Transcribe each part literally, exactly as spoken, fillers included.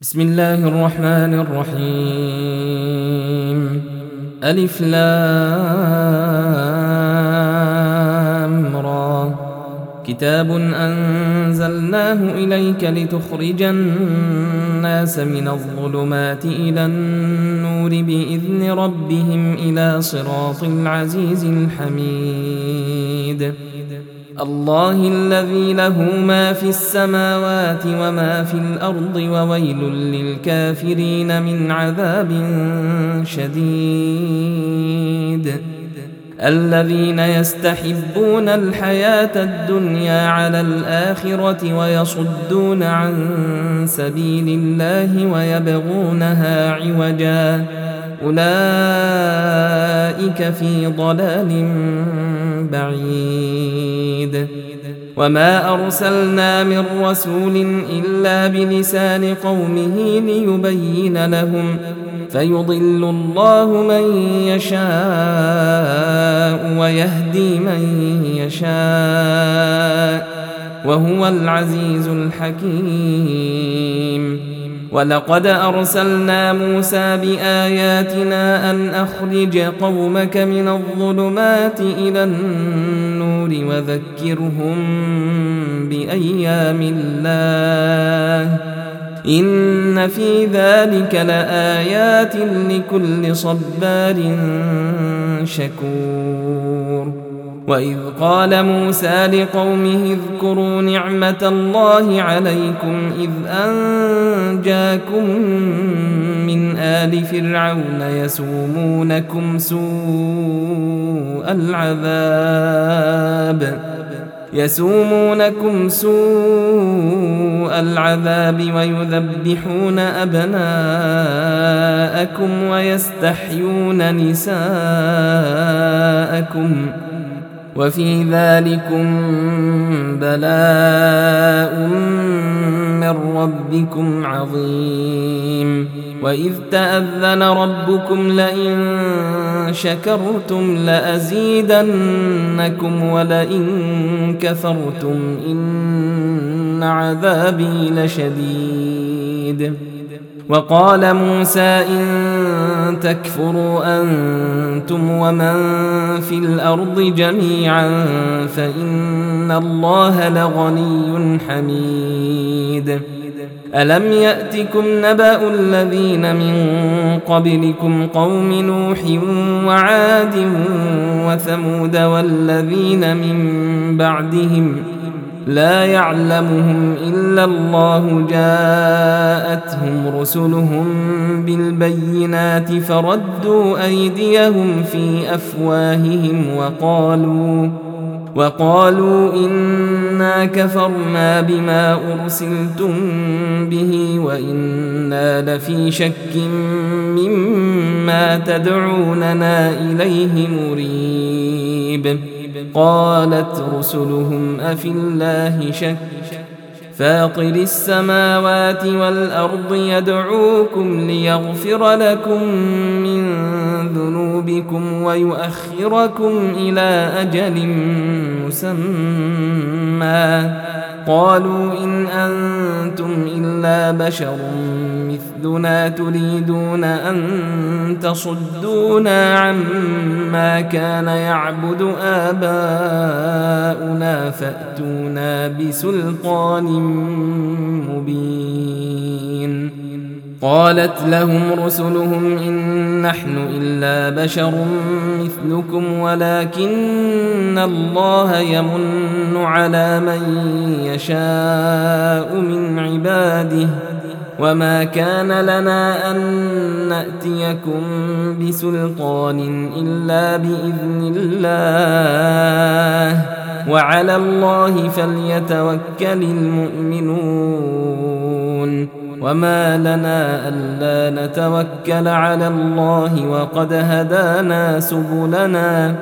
بسم الله الرحمن الرحيم. ألف لام را. كتاب أنزلناه إليك لتخرج الناس من الظلمات إلى النور بإذن ربهم إلى صراط العزيز الحميد. الله الذي له ما في السماوات وما في الأرض وويل للكافرين من عذاب شديد. الذين يستحبون الحياة الدنيا على الآخرة ويصدون عن سبيل الله ويبغونها عوجا أولئك في ضلال بعيد. وما أرسلنا من رسول إلا بلسان قومه ليبين لهم فيضل الله من يشاء ويهدي من يشاء وهو العزيز الحكيم. ولقد أرسلنا موسى بآياتنا أن أخرج قومك من الظلمات إلى النور وذكرهم بأيام الله إن في ذلك لآيات لكل صبار شكور. وإذ قال موسى لقومه اذكروا نعمة الله عليكم إذ أنجاكم من آل فرعون يسومونكم سوء العذاب يسومونكم سوء العذاب ويذبحون أبناءكم ويستحيون نساءكم وفي ذلكم بلاء من ربكم عظيم. وإذ تأذن ربكم لئن شكرتم لأزيدنكم ولئن كفرتم إن عذابي لشديد. وقال موسى إن تكفروا أنتم ومن في الأرض جميعا فإن الله لغني حميد. ألم يأتكم نبأ الذين من قبلكم قوم نوح وعاد وثمود والذين من بعدهم لا يعلمهم إلا الله جاءتهم رسلهم بالبينات فردوا أيديهم في أفواههم وقالوا وقالوا إنا كفرنا بما أرسلتم به وإنا لفي شك مما تدعوننا إليه مريب. قالت رسلهم أفي الله شك فاطر السماوات والأرض يدعوكم ليغفر لكم من ذنوبكم ويؤخركم إلى أجل مسمى قالوا إن أنتم إلا بشر مثلنا تريدون أن تصدونا عما كان يعبد آباؤنا فأتونا بسلطان مبين. قالت لهم رسلهم إن نحن إلا بشر مثلكم ولكن الله يمن على من يشاء من عباده وما كان لنا أن نأتيكم بسلطان إلا بإذن الله وعلى الله فليتوكل المؤمنون. وما لنا ألا نتوكل على الله وقد هدانا سبلنا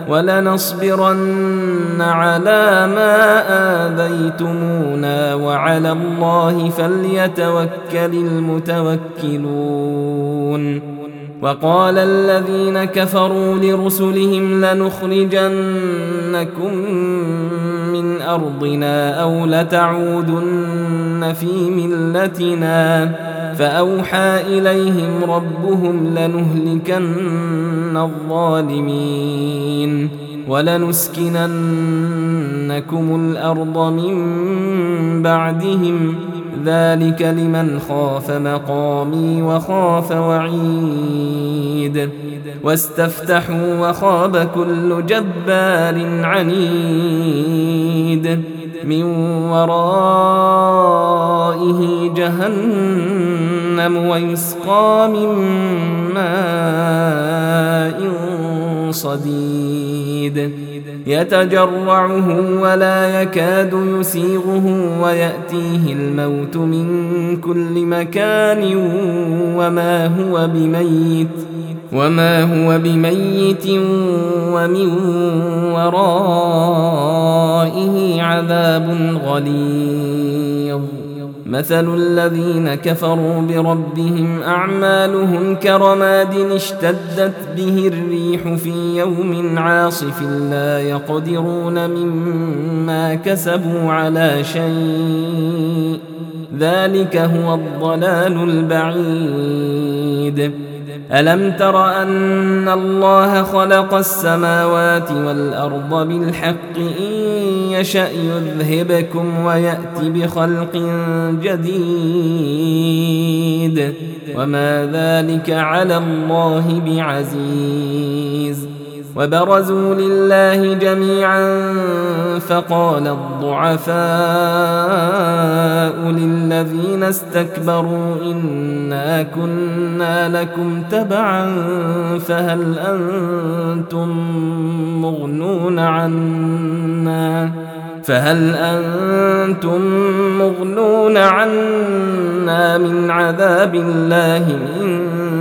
ولنصبرن على ما آذيتمونا وعلى الله فليتوكل المتوكلون. وقال الذين كفروا لرسلهم لنخرجنكم من أرضنا أو لتعودن في ملتنا فأوحى إليهم ربهم لنهلكن الظالمين ولنسكننكم الأرض من بعدهم ذلك لمن خاف مقامي وخاف وعيد واستفتحوا وخاب كل جبار عنيد من ورائه جهنم ويسقى من ماء صديد يتجرعه ولا يكاد يسيغه ويأتيه الموت من كل مكان وما هو بميت وما هو بميت ومن ورائه عذاب غليظ مثل الذين كفروا بربهم أعمالهم كرماد اشتدت به الريح في يوم عاصف لا يقدرون مما كسبوا على شيء ذلك هو الضلال البعيد ألم تر أن الله خلق السماوات والأرض بالحق إن يشأ يذهبكم ويأتي بخلق جديد وما ذلك على الله بعزيز وبرزوا لله جميعا فقال الضعفاء للذين استكبروا إنا كنا لكم تبعا فهل أنتم مغنون عنا فهل أنتم مغنون عنا من عذاب الله من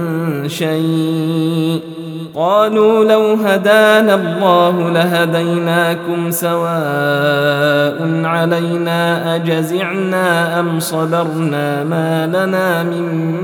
شيء قالوا لو هدانا الله لهديناكم سواء علينا أجزعنا أم صبرنا ما لنا من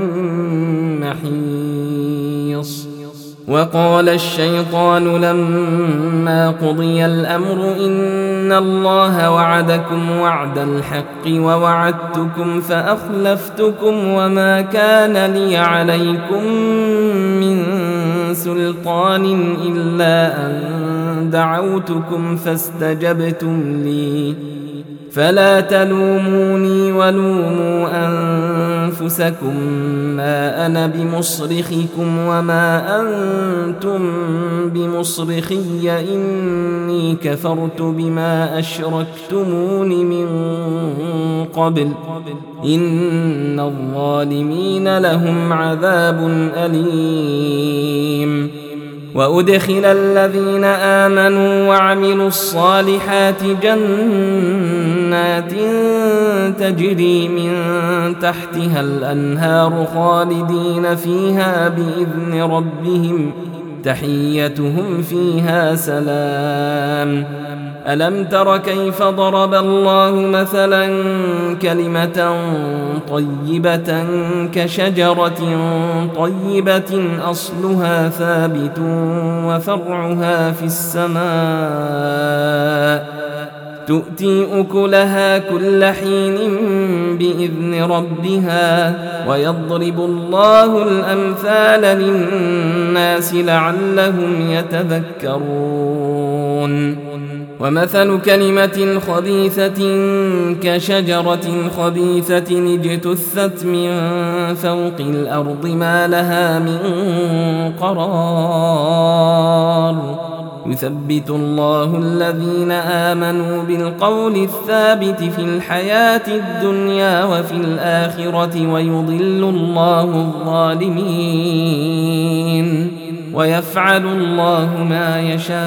محيص وقال الشيطان لما قضي الأمر إن الله وعدكم وعد الحق ووعدتكم فأخلفتكم وما كان لي عليكم من سلطان إلا أن دعوتكم فاستجبتم لي فلا تلوموني ولوموا أنفسكم ما أنا بمصرخكم وما أنتم بمصرخي إني كفرت بما أشركتمون من قبل إن الظالمين لهم عذاب أليم وأدخل الذين آمنوا وعملوا الصالحات جنات تجري من تحتها الأنهار خالدين فيها بإذن ربهم تحيتهم فيها سلام ألم تر كيف ضرب الله مثلا كلمة طيبة كشجرة طيبة أصلها ثابت وفرعها في السماء تؤتي أكلها كل حين بإذن ربها ويضرب الله الأمثال للناس لعلهم يتذكرون ومثل كلمة خبيثة كشجرة خبيثة اجتثت من فوق الأرض ما لها من قرار يثبت الله الذين آمنوا بالقول الثابت في الحياة الدنيا وفي الآخرة ويضل الله الظالمين ويفعل الله ما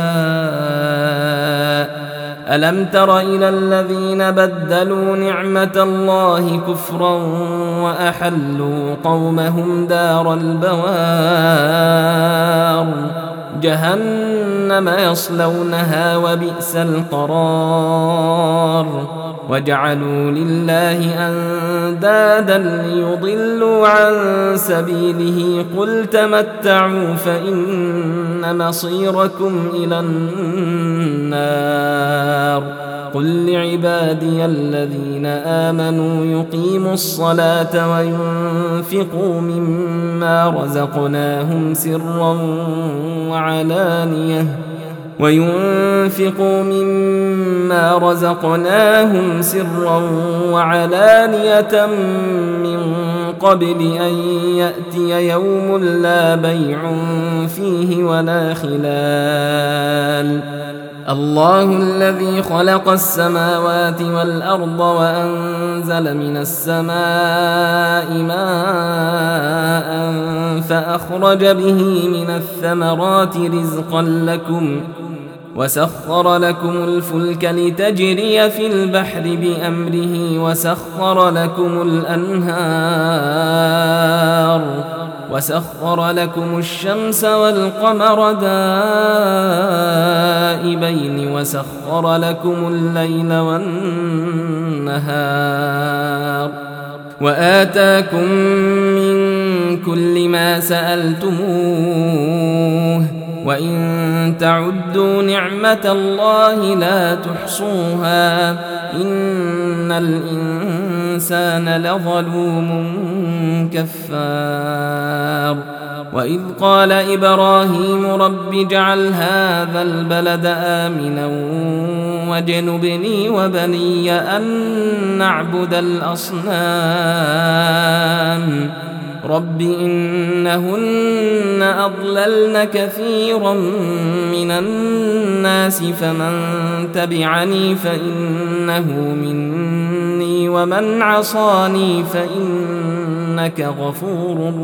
يشاء ألم تر إلى الذين بدلوا نعمة الله كفرا وأحلوا قومهم دار البوار جهنم يصلونها وبئس القرار وجعلوا لله أندادا ليضلوا عن سبيله قل تمتعوا فإن مصيركم إلى النار قل لعبادي الذين آمنوا يقيموا الصلاة وينفقوا مما رزقناهم سرا وعلانية وينفقوا مما رزقناهم سرا وعلانية من قبل أن يأتي يوم لا بيع فيه ولا خلال الله الذي خلق السماوات والأرض وأنزل من السماء ماء فأخرج به من الثمرات رزقا لكم وسخر لكم الفلك لتجري في البحر بأمره وسخر لكم الأنهار وسخر لكم الشمس والقمر دائبين وسخر لكم الليل والنهار وآتاكم من كل ما سألتموه وإن تعدوا نعمة الله لا تحصوها إن الإنسان لظلوم كفار وإذ قال إبراهيم رب اجعل هذا البلد آمنا واجنبني وبني أن نعبد الأصنام رب إنهن أضللن كثيرا من الناس فمن تبعني فإنه مني ومن عصاني فإنك غفور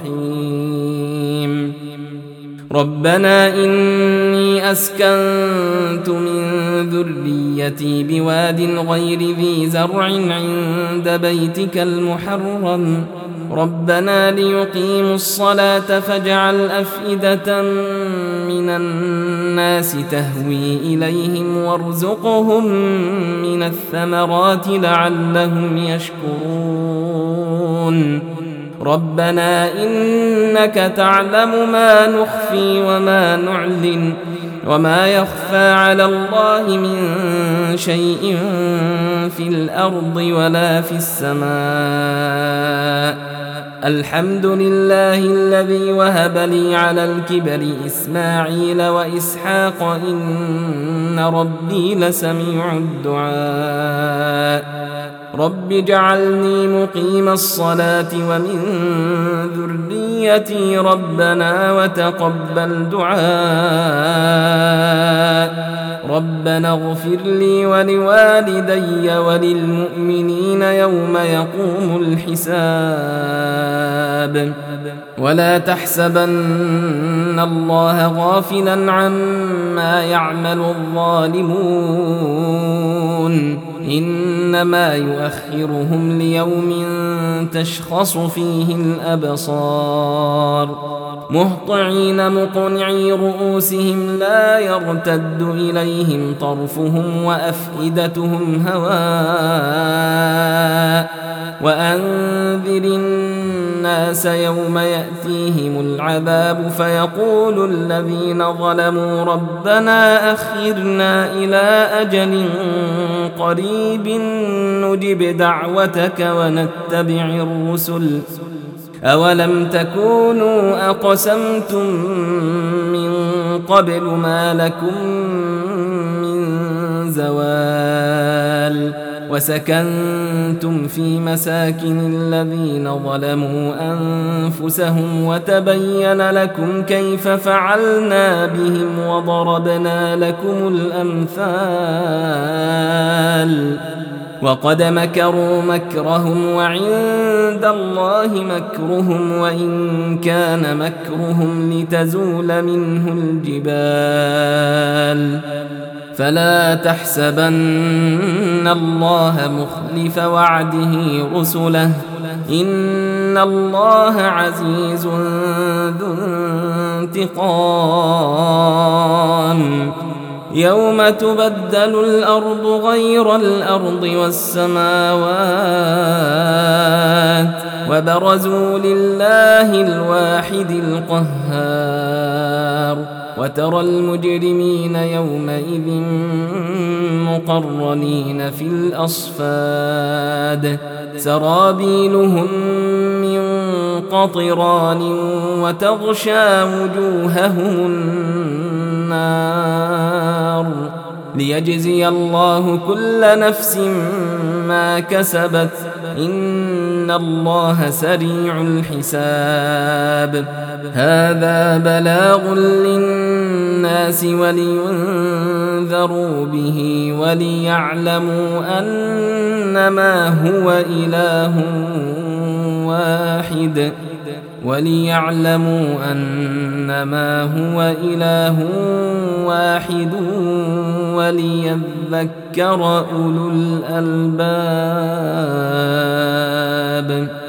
رحيم ربنا إني أسكنت من ذريتي بواد غير ذي زرع عند بيتك المحرم ربنا ليقيموا الصلاة فاجعل أفئدة من الناس تهوي إليهم وارزقهم من الثمرات لعلهم يشكرون ربنا إنك تعلم ما نخفي وما نعلن وما يخفى على الله من شيء في الأرض ولا في السماء الحمد لله الذي وهب لي على الكبر إسماعيل وإسحاق إن ربي لسميع الدعاء رب اجعلني مقيم الصلاة ومن ذريتي ربنا وتقبل دعاء ربنا اغفر لي ولوالدي وللمؤمنين يوم يقوم الحساب ولا تحسبن الله غافلا عما يعمل الظالمون إنما يؤخرهم ليوم تشخص فيه الأبصار مهطعين مقنعي رؤوسهم لا يرتد إليهم طرفهم وأفئدتهم هواء وأنذر الناس يوم يأتيهم العذاب فيقول الذين ظلموا ربنا أخرنا إلى أجل قريب نجب دعوتك ونتبع الرسل أولم تكونوا أقسمتم من قبل ما لكم من زوال وسكنتم في مساكن الذين ظلموا أنفسهم وتبين لكم كيف فعلنا بهم وضربنا لكم الأمثال وقد مكروا مكرهم وعند الله مكرهم وإن كان مكرهم لتزول منه الجبال فلا تحسبن الله مخلف وعده رسله إن الله عزيز ذو انتقام يوم تبدل الأرض غير الأرض والسماوات وبرزوا لله الواحد القهار وترى المجرمين يومئذ مقرنين في الأصفاد سرابيلهم من قطران وتغشى وجوههم النار ليجزي الله كل نفس ما كسبت إن الله سريع الحساب هذا بلاغ للناس ولينذروا به وليعلموا أنما هو إله واحد وليعلموا أنما هو إله واحد وليذكر أولو الألباب.